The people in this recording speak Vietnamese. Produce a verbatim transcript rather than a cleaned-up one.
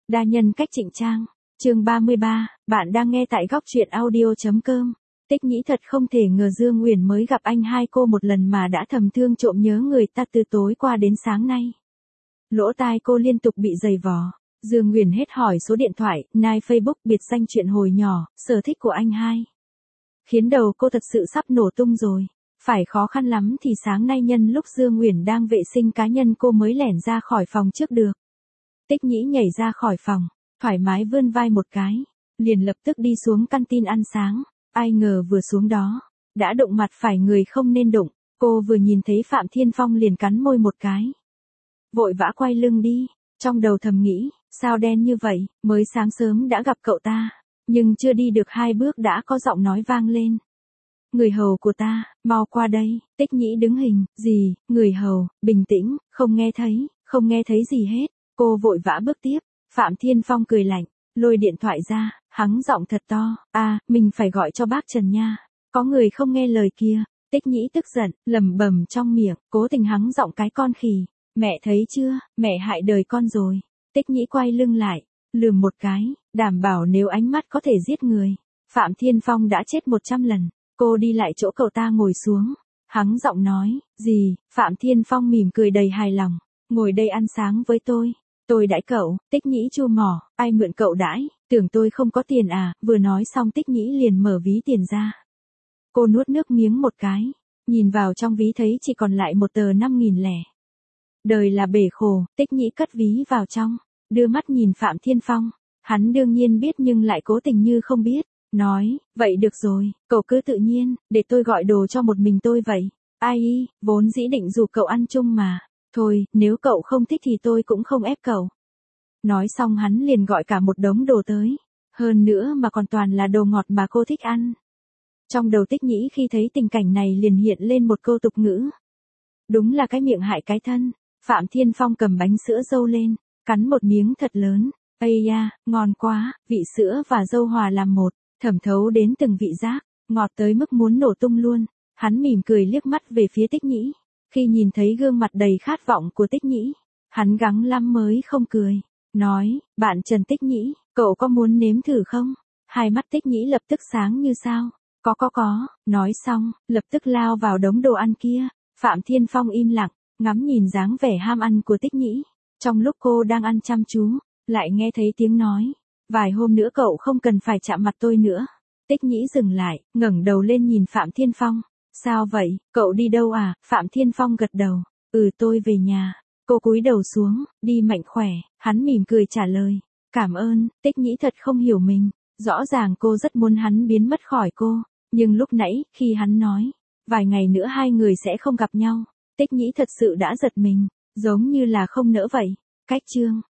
Đa nhân cách trịnh trang. Chương ba mươi ba, bạn đang nghe tại góc truyện audio chấm com. Tích Nhĩ thật không thể ngờ Dương Uyển mới gặp anh hai cô một lần mà đã thầm thương trộm nhớ người ta từ tối qua đến sáng nay. Lỗ tai cô liên tục bị dày vò. Dương Uyển hết hỏi số điện thoại, nick Facebook, biệt danh chuyện hồi nhỏ, sở thích của anh hai. Khiến đầu cô thật sự sắp nổ tung rồi. Phải khó khăn lắm thì sáng nay nhân lúc Dương Uyển đang vệ sinh cá nhân cô mới lẻn ra khỏi phòng trước được. Tích Nhĩ nhảy ra khỏi phòng, thoải mái vươn vai một cái, liền lập tức đi xuống canteen ăn sáng. Ai ngờ vừa xuống đó, đã đụng mặt phải người không nên đụng. Cô vừa nhìn thấy Phạm Thiên Phong liền cắn môi một cái, vội vã quay lưng đi, trong đầu thầm nghĩ, sao đen như vậy, mới sáng sớm đã gặp cậu ta, nhưng chưa đi được hai bước đã có giọng nói vang lên. Người hầu của ta, mau qua đây. Tích Nhĩ đứng hình, gì, người hầu, bình tĩnh, không nghe thấy, không nghe thấy gì hết. Cô vội vã bước tiếp. Phạm Thiên Phong cười lạnh, lôi điện thoại ra, hắng giọng thật to, à, mình phải gọi cho bác Trần nha. Có người không nghe lời kia. Tích Nhĩ tức giận, lẩm bẩm trong miệng, cố tình hắng giọng cái con khỉ. Mẹ thấy chưa, mẹ hại đời con rồi. Tích Nhĩ quay lưng lại, lườm một cái, đảm bảo nếu ánh mắt có thể giết người. Phạm Thiên Phong đã chết một trăm lần. Cô đi lại chỗ cậu ta ngồi xuống, hắng giọng nói, gì, Phạm Thiên Phong mỉm cười đầy hài lòng, ngồi đây ăn sáng với tôi, tôi đãi cậu. Tích Nhĩ chua mỏ, ai mượn cậu đãi, tưởng tôi không có tiền à, vừa nói xong Tích Nhĩ liền mở ví tiền ra. Cô nuốt nước miếng một cái, nhìn vào trong ví thấy chỉ còn lại một tờ năm nghìn lẻ. Đời là bể khổ. Tích Nhĩ cất ví vào trong, đưa mắt nhìn Phạm Thiên Phong, hắn đương nhiên biết nhưng lại cố tình như không biết. Nói, vậy được rồi, cậu cứ tự nhiên, để tôi gọi đồ cho một mình tôi vậy. Ai y, vốn dĩ định rủ cậu ăn chung mà. Thôi, nếu cậu không thích thì tôi cũng không ép cậu. Nói xong hắn liền gọi cả một đống đồ tới. Hơn nữa mà còn toàn là đồ ngọt mà cô thích ăn. Trong đầu Tích Nhĩ khi thấy tình cảnh này liền hiện lên một câu tục ngữ. Đúng là cái miệng hại cái thân. Phạm Thiên Phong cầm bánh sữa dâu lên, cắn một miếng thật lớn. Ây da, ngon quá, vị sữa và dâu hòa làm một. Thẩm thấu đến từng vị giác, ngọt tới mức muốn nổ tung luôn. Hắn mỉm cười liếc mắt về phía Tích Nhĩ. Khi nhìn thấy gương mặt đầy khát vọng của Tích Nhĩ, hắn gắng lắm mới không cười. Nói, bạn Trần Tích Nhĩ, cậu có muốn nếm thử không? Hai mắt Tích Nhĩ lập tức sáng như sao. Có có có, nói xong, lập tức lao vào đống đồ ăn kia. Phạm Thiên Phong im lặng, ngắm nhìn dáng vẻ ham ăn của Tích Nhĩ. Trong lúc cô đang ăn chăm chú, lại nghe thấy tiếng nói. Vài hôm nữa cậu không cần phải chạm mặt tôi nữa. Tích Nhĩ dừng lại, ngẩng đầu lên nhìn Phạm Thiên Phong. Sao vậy, cậu đi đâu à? Phạm Thiên Phong gật đầu. Ừ, tôi về nhà. Cô cúi đầu xuống, đi mạnh khỏe. Hắn mỉm cười trả lời. Cảm ơn. Tích Nhĩ thật không hiểu mình. Rõ ràng cô rất muốn hắn biến mất khỏi cô. Nhưng lúc nãy, khi hắn nói, vài ngày nữa hai người sẽ không gặp nhau. Tích Nhĩ thật sự đã giật mình, giống như là không nỡ vậy. Cách chương